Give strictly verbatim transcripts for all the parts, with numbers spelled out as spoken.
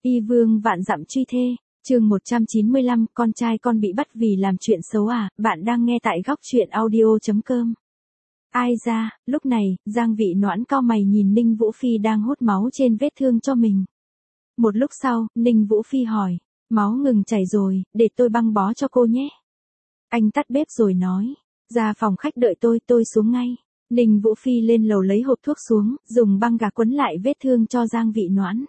Y vương vạn dặm truy thê, chương một trăm chín mươi lăm, con trai con bị bắt vì làm chuyện xấu à, bạn đang nghe tại góc truyện audio.com. Ai ra, lúc này, Giang Vị Noãn cau mày nhìn Ninh Vũ Phi đang hút máu trên vết thương cho mình. Một lúc sau, Ninh Vũ Phi hỏi, máu ngừng chảy rồi, để tôi băng bó cho cô nhé. Anh tắt bếp rồi nói, ra phòng khách đợi tôi, tôi xuống ngay. Ninh Vũ Phi lên lầu lấy hộp thuốc xuống, dùng băng gạc quấn lại vết thương cho Giang Vị Noãn.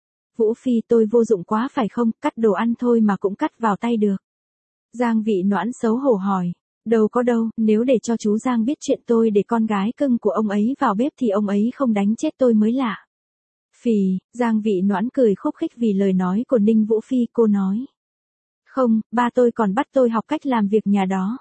Vũ Phi tôi vô dụng quá phải không, cắt đồ ăn thôi mà cũng cắt vào tay được. Giang Vị Noãn xấu hổ hỏi, đâu có đâu, nếu để cho chú Giang biết chuyện tôi để con gái cưng của ông ấy vào bếp thì ông ấy không đánh chết tôi mới lạ. Phì, Giang Vị Noãn cười khúc khích vì lời nói của Ninh Vũ Phi, cô nói. Không, ba tôi còn bắt tôi học cách làm việc nhà đó.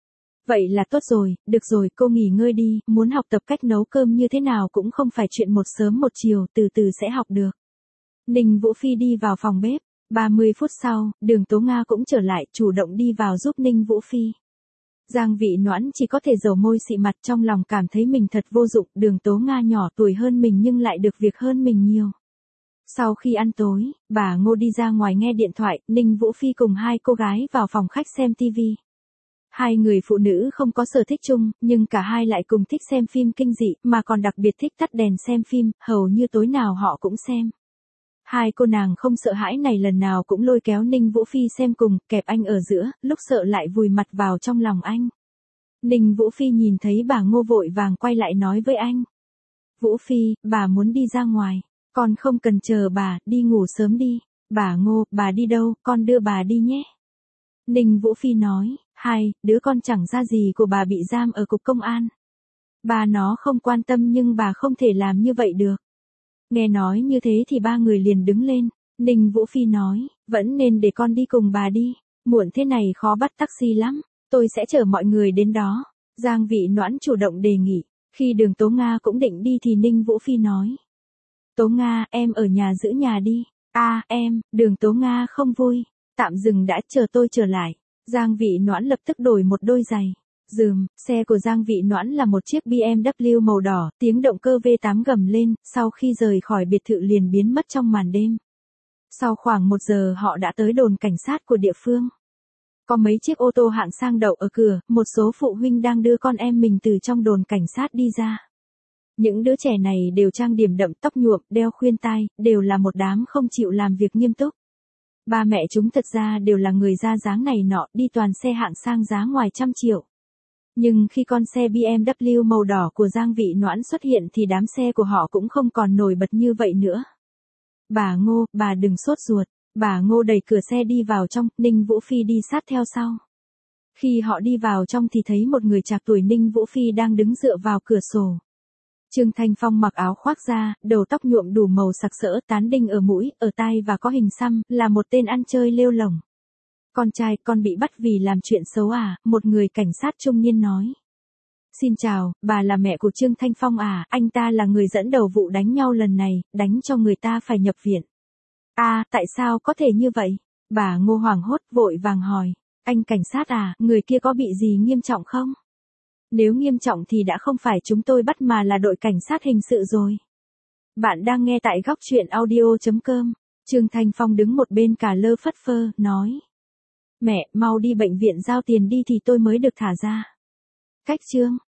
Vậy là tốt rồi, được rồi, cô nghỉ ngơi đi, muốn học tập cách nấu cơm như thế nào cũng không phải chuyện một sớm một chiều, từ từ sẽ học được. Ninh Vũ Phi đi vào phòng bếp, ba mươi phút sau, Đường Tố Nga cũng trở lại, chủ động đi vào giúp Ninh Vũ Phi. Giang Vị Noãn chỉ có thể dầu môi xị mặt, trong lòng cảm thấy mình thật vô dụng, Đường Tố Nga nhỏ tuổi hơn mình nhưng lại được việc hơn mình nhiều. Sau khi ăn tối, bà Ngô đi ra ngoài nghe điện thoại, Ninh Vũ Phi cùng hai cô gái vào phòng khách xem tivi. Hai người phụ nữ không có sở thích chung, nhưng cả hai lại cùng thích xem phim kinh dị, mà còn đặc biệt thích tắt đèn xem phim, hầu như tối nào họ cũng xem. Hai cô nàng không sợ hãi này lần nào cũng lôi kéo Ninh Vũ Phi xem cùng, kẹp anh ở giữa, lúc sợ lại vùi mặt vào trong lòng anh. Ninh Vũ Phi nhìn thấy bà Ngô vội vàng quay lại nói với anh. Vũ Phi, bà muốn đi ra ngoài, con không cần chờ bà, đi ngủ sớm đi. Bà Ngô, bà đi đâu, con đưa bà đi nhé. Ninh Vũ Phi nói, hai, đứa con chẳng ra gì của bà bị giam ở cục công an. Bà nó không quan tâm nhưng bà không thể làm như vậy được. Nghe nói như thế thì ba người liền đứng lên. Ninh Vũ Phi nói, vẫn nên để con đi cùng bà đi. Muộn thế này khó bắt taxi lắm, tôi sẽ chở mọi người đến đó. Giang Vị Noãn chủ động đề nghị. Khi Đường Tố Nga cũng định đi thì Ninh Vũ Phi nói. Tố Nga, em ở nhà giữ nhà đi. À, em, Đường Tố Nga không vui. Tạm dừng đã, chờ tôi trở lại. Giang Vị Noãn lập tức đổi một đôi giày. Dườm, xe của Giang Vị Noãn là một chiếc bê em vê màu đỏ, tiếng động cơ vê tám gầm lên, sau khi rời khỏi biệt thự liền biến mất trong màn đêm. Sau khoảng một giờ họ đã tới đồn cảnh sát của địa phương. Có mấy chiếc ô tô hạng sang đậu ở cửa, một số phụ huynh đang đưa con em mình từ trong đồn cảnh sát đi ra. Những đứa trẻ này đều trang điểm đậm, tóc nhuộm, đeo khuyên tai, đều là một đám không chịu làm việc nghiêm túc. Ba mẹ chúng thật ra đều là người ra dáng này nọ, đi toàn xe hạng sang giá ngoài trăm triệu. Nhưng khi con xe bê em vê màu đỏ của Giang Vị Noãn xuất hiện thì đám xe của họ cũng không còn nổi bật như vậy nữa. Bà Ngô, bà đừng sốt ruột. Bà Ngô đẩy cửa xe đi vào trong, Ninh Vũ Phi đi sát theo sau. Khi họ đi vào trong thì thấy một người trạc tuổi Ninh Vũ Phi đang đứng dựa vào cửa sổ. Trương Thanh Phong mặc áo khoác da, đầu tóc nhuộm đủ màu sặc sỡ, tán đinh ở mũi, ở tai và có hình xăm, là một tên ăn chơi lêu lổng. Con trai, con bị bắt vì làm chuyện xấu à, một người cảnh sát trung niên nói. Xin chào, bà là mẹ của Trương Thanh Phong à, anh ta là người dẫn đầu vụ đánh nhau lần này, đánh cho người ta phải nhập viện. À, tại sao có thể như vậy? Bà Ngô hoảng hốt vội vàng hỏi. Anh cảnh sát à, người kia có bị gì nghiêm trọng không? Nếu nghiêm trọng thì đã không phải chúng tôi bắt mà là đội cảnh sát hình sự rồi. Bạn đang nghe tại góc truyện audio.com. Trương Thanh Phong đứng một bên cả lơ phất phơ, nói. Mẹ, mau đi bệnh viện giao tiền đi thì tôi mới được thả ra. Cách Trương,